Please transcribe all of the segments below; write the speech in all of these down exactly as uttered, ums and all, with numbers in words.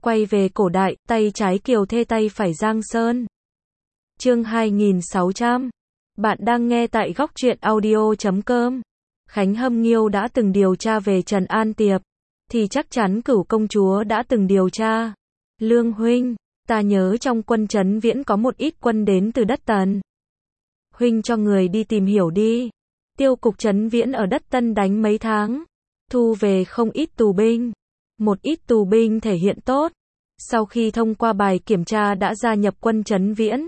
Quay về cổ đại, tay trái Kiều Thê tay phải Giang Sơn. Chương hai nghìn sáu trăm. Bạn đang nghe tại góc truyện audio chấm com. Khánh Hâm Nghiêu đã từng điều tra về Trần An Tiệp, thì chắc chắn Cửu công chúa đã từng điều tra. Lương huynh, ta nhớ trong quân Trấn Viễn có một ít quân đến từ đất Tần. Huynh cho người đi tìm hiểu đi. Tiêu cục Trấn Viễn ở đất Tân đánh mấy tháng, thu về không ít tù binh. Một ít tù binh thể hiện tốt, sau khi thông qua bài kiểm tra đã gia nhập quân Trấn Viễn.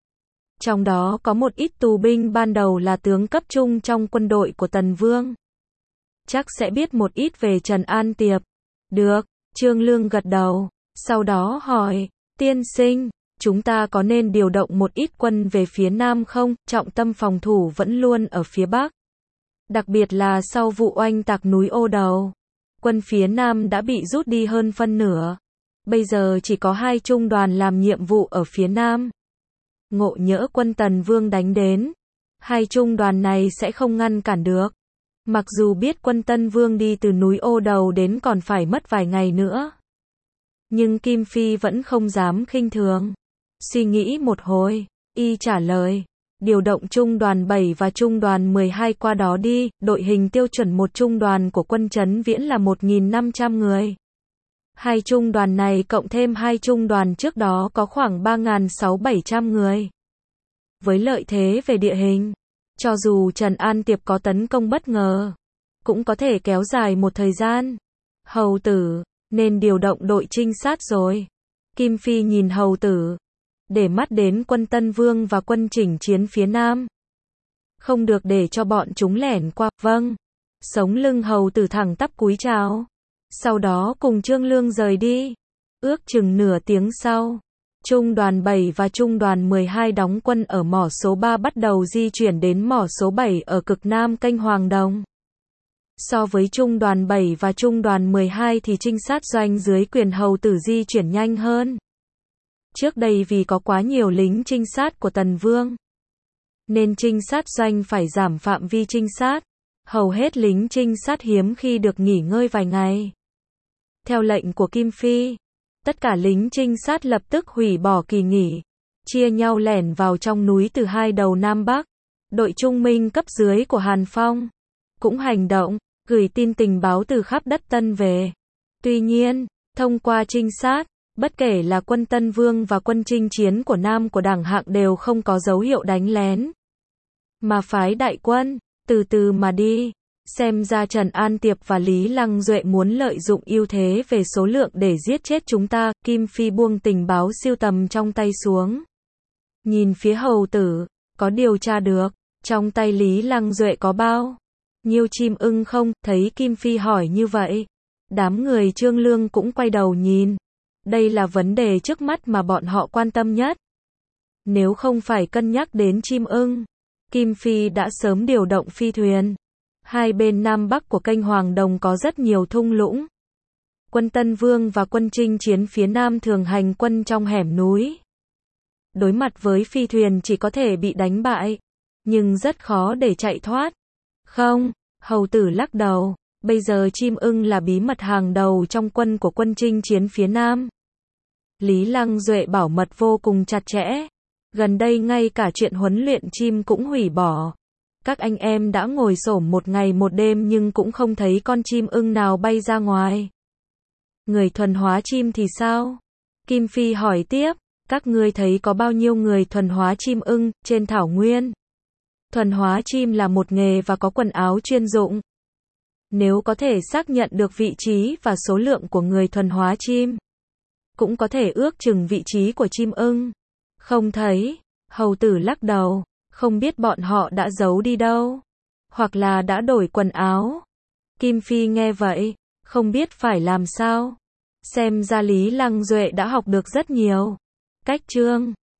Trong đó có một ít tù binh ban đầu là tướng cấp trung trong quân đội của Tần Vương. Chắc sẽ biết một ít về Trần An Tiệp. Được, Trương Lương gật đầu, sau đó hỏi, tiên sinh, chúng ta có nên điều động một ít quân về phía Nam không? Trọng tâm phòng thủ vẫn luôn ở phía Bắc. Đặc biệt là sau vụ oanh tạc núi Ô Đầu. Quân phía Nam đã bị rút đi hơn phân nửa. Bây giờ chỉ có hai trung đoàn làm nhiệm vụ ở phía Nam. Ngộ nhỡ quân Tần Vương đánh đến, hai trung đoàn này sẽ không ngăn cản được. Mặc dù biết quân Tân Vương đi từ núi Ô Đầu đến còn phải mất vài ngày nữa, nhưng Kim Phi vẫn không dám khinh thường. Suy nghĩ một hồi, y trả lời, điều động trung đoàn bảy và trung đoàn mười hai qua đó đi. Đội hình tiêu chuẩn một trung đoàn của quân Trấn Viễn là một nghìn năm trăm người. Hai trung đoàn này cộng thêm hai trung đoàn trước đó có khoảng ba nghìn sáu bảy trăm người. Với lợi thế về địa hình, cho dù Trần An Tiệp có tấn công bất ngờ, cũng có thể kéo dài một thời gian. Hầu tử, nên điều động đội trinh sát rồi. Kim Phi nhìn hầu tử, để mắt đến quân Tân Vương và quân chỉnh chiến phía Nam. Không được để cho bọn chúng lẻn qua. Vâng. Sống lưng hầu tử thẳng tắp cúi chào. Sau đó cùng Trương Lương rời đi. Ước chừng nửa tiếng sau, trung đoàn bảy và trung đoàn mười hai đóng quân ở mỏ số ba bắt đầu di chuyển đến mỏ số bảy ở cực Nam kênh Hoàng Đồng. So với trung đoàn bảy và trung đoàn mười hai thì trinh sát doanh dưới quyền hầu tử di chuyển nhanh hơn. Trước đây vì có quá nhiều lính trinh sát của Tần Vương, nên trinh sát doanh phải giảm phạm vi trinh sát. Hầu hết lính trinh sát hiếm khi được nghỉ ngơi vài ngày. Theo lệnh của Kim Phi, tất cả lính trinh sát lập tức hủy bỏ kỳ nghỉ, chia nhau lẻn vào trong núi từ hai đầu Nam Bắc. Đội trung minh cấp dưới của Hàn Phong cũng hành động, gửi tin tình báo từ khắp đất Tân về. Tuy nhiên, thông qua trinh sát, bất kể là quân Tân Vương và quân chinh chiến của Nam của Đảng Hạng đều không có dấu hiệu đánh lén, mà phái đại quân từ từ mà đi. Xem ra Trần An Tiệp và Lý Lăng Duệ muốn lợi dụng ưu thế về số lượng để giết chết chúng ta. Kim Phi buông tình báo siêu tầm trong tay xuống, nhìn phía hầu tử, có điều tra được trong tay Lý Lăng Duệ có bao nhiêu chim ưng không? Thấy Kim Phi hỏi như vậy, đám người Trương Lương cũng quay đầu nhìn. Đây là vấn đề trước mắt mà bọn họ quan tâm nhất. Nếu không phải cân nhắc đến chim ưng, Kim Phi đã sớm điều động phi thuyền. Hai bên Nam Bắc của kênh Hoàng Đồng có rất nhiều thung lũng. Quân Tân Vương và quân chinh chiến phía Nam thường hành quân trong hẻm núi. Đối mặt với phi thuyền chỉ có thể bị đánh bại, nhưng rất khó để chạy thoát. Không, hầu tử lắc đầu, bây giờ chim ưng là bí mật hàng đầu trong quân của quân chinh chiến phía Nam. Lý Lăng Duệ bảo mật vô cùng chặt chẽ. Gần đây ngay cả chuyện huấn luyện chim cũng hủy bỏ. Các anh em đã ngồi xổm một ngày một đêm nhưng cũng không thấy con chim ưng nào bay ra ngoài. Người thuần hóa chim thì sao? Kim Phi hỏi tiếp, các ngươi thấy có bao nhiêu người thuần hóa chim ưng trên thảo nguyên? Thuần hóa chim là một nghề và có quần áo chuyên dụng. Nếu có thể xác nhận được vị trí và số lượng của người thuần hóa chim, cũng có thể ước chừng vị trí của chim ưng. Không thấy, hầu tử lắc đầu, không biết bọn họ đã giấu đi đâu, hoặc là đã đổi quần áo. Kim Phi nghe vậy, không biết phải làm sao. Xem ra Lý Lăng Duệ đã học được rất nhiều cách chương.